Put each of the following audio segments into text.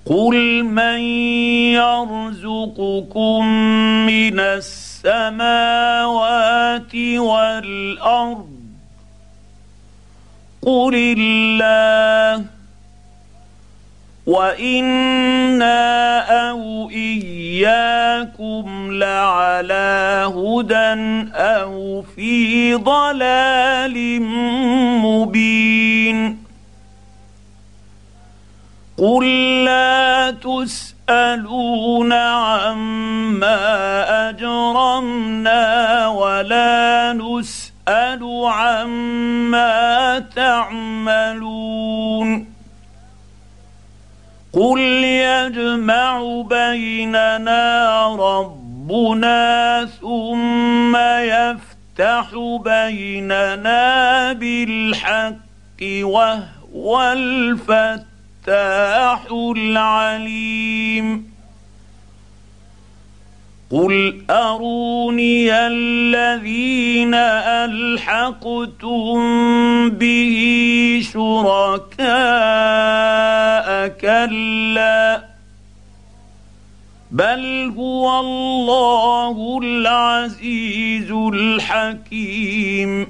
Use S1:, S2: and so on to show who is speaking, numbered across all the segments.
S1: قل من يرزقكم من السماوات والارض قل الله وانا او اياكم لعلى هدى او في ضلال مبين. قل لا تسالون عما اجرمنا ولا نسال عما تعملون. قل يجمع بيننا ربنا ثم يفتح بيننا بالحق وهو الفتاح العليم. قل أروني الذين ألحقتم به شركاء كلا بل هو الله العزيز الحكيم.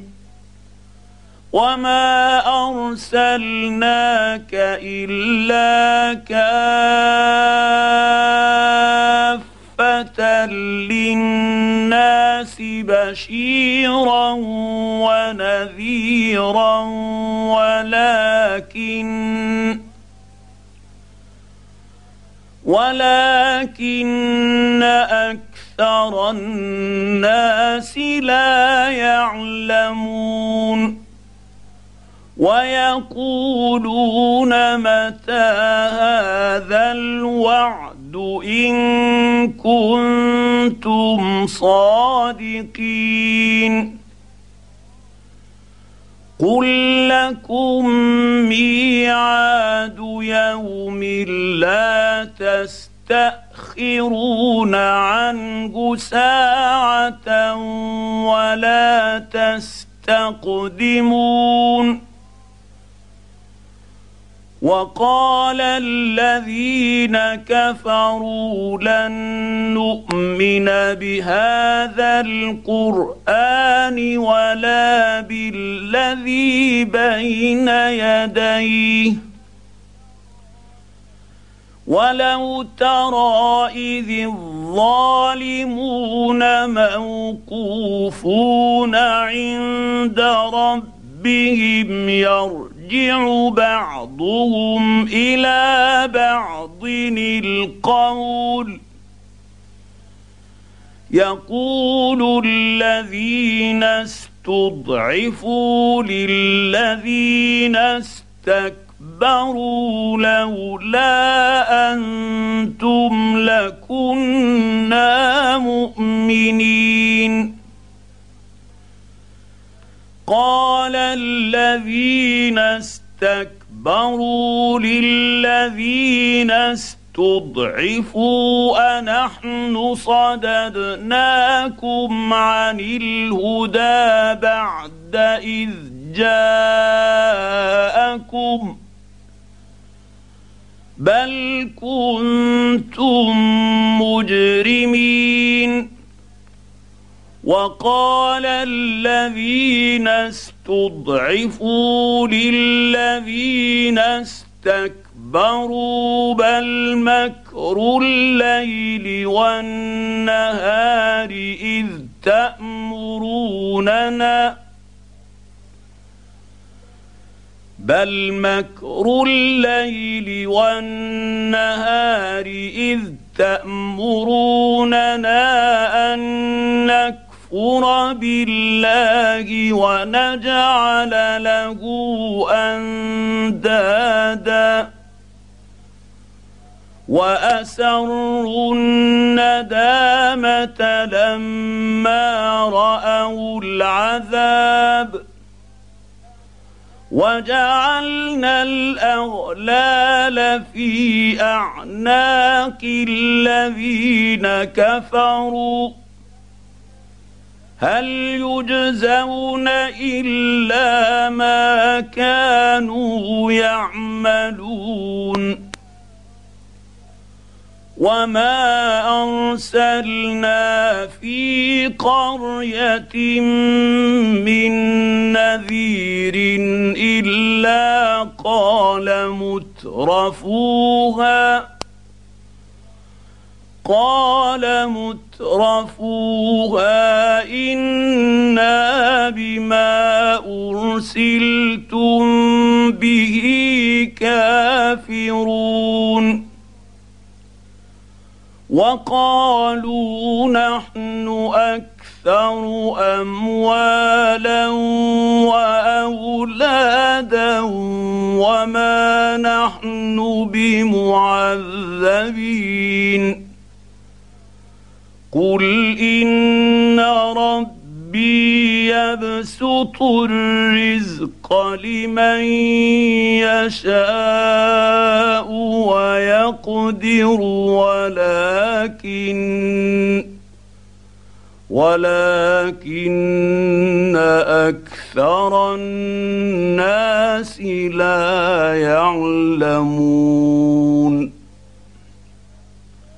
S1: وما أرسلناك إلا كافة للناس بشيرا ونذيرا ولكن أكثر الناس لا يعلمون. ويقولون متى هذا الوعد إن كنتم صادقين. قل لكم ميعاد يوم لا تستأخرون عنه ساعة ولا تستقدمون. وقال الذين كفروا لن نؤمن بهذا القرآن ولا بالذي بين يديه ولو ترى إذ الظالمون موقوفون عند ربهم يرجع بعضهم إلى بعض القول يقول الذين استضعفوا للذين استكبروا لولا أنتم لكنا مؤمنين. قال الذين استكبروا للذين استضعفوا أنحن صددناكم عن الهدى بعد إذ جاءكم بل كنتم مجرمين. وقال الذين استضعفوا للذين استكبروا بل مكر الليل والنهار إذ تأمروننا أن نكفر بالله ونجعل له أندادا وأسروا الندامة لما رأوا العذاب وجعلنا الأغلال في أعناق الذين كفروا هل يجزون إلا ما كانوا يعملون. وما ارسلنا في قريه من نذير الا قال مترفوها إنا بما أرسلتم به كافرون وقالوا نحن أكثر أموالا وأولادا وما نحن بمعذبين قل إن ربي يبسط الرزق لمن يشاء ويقدر ولكن أكثر الناس لا يعلمون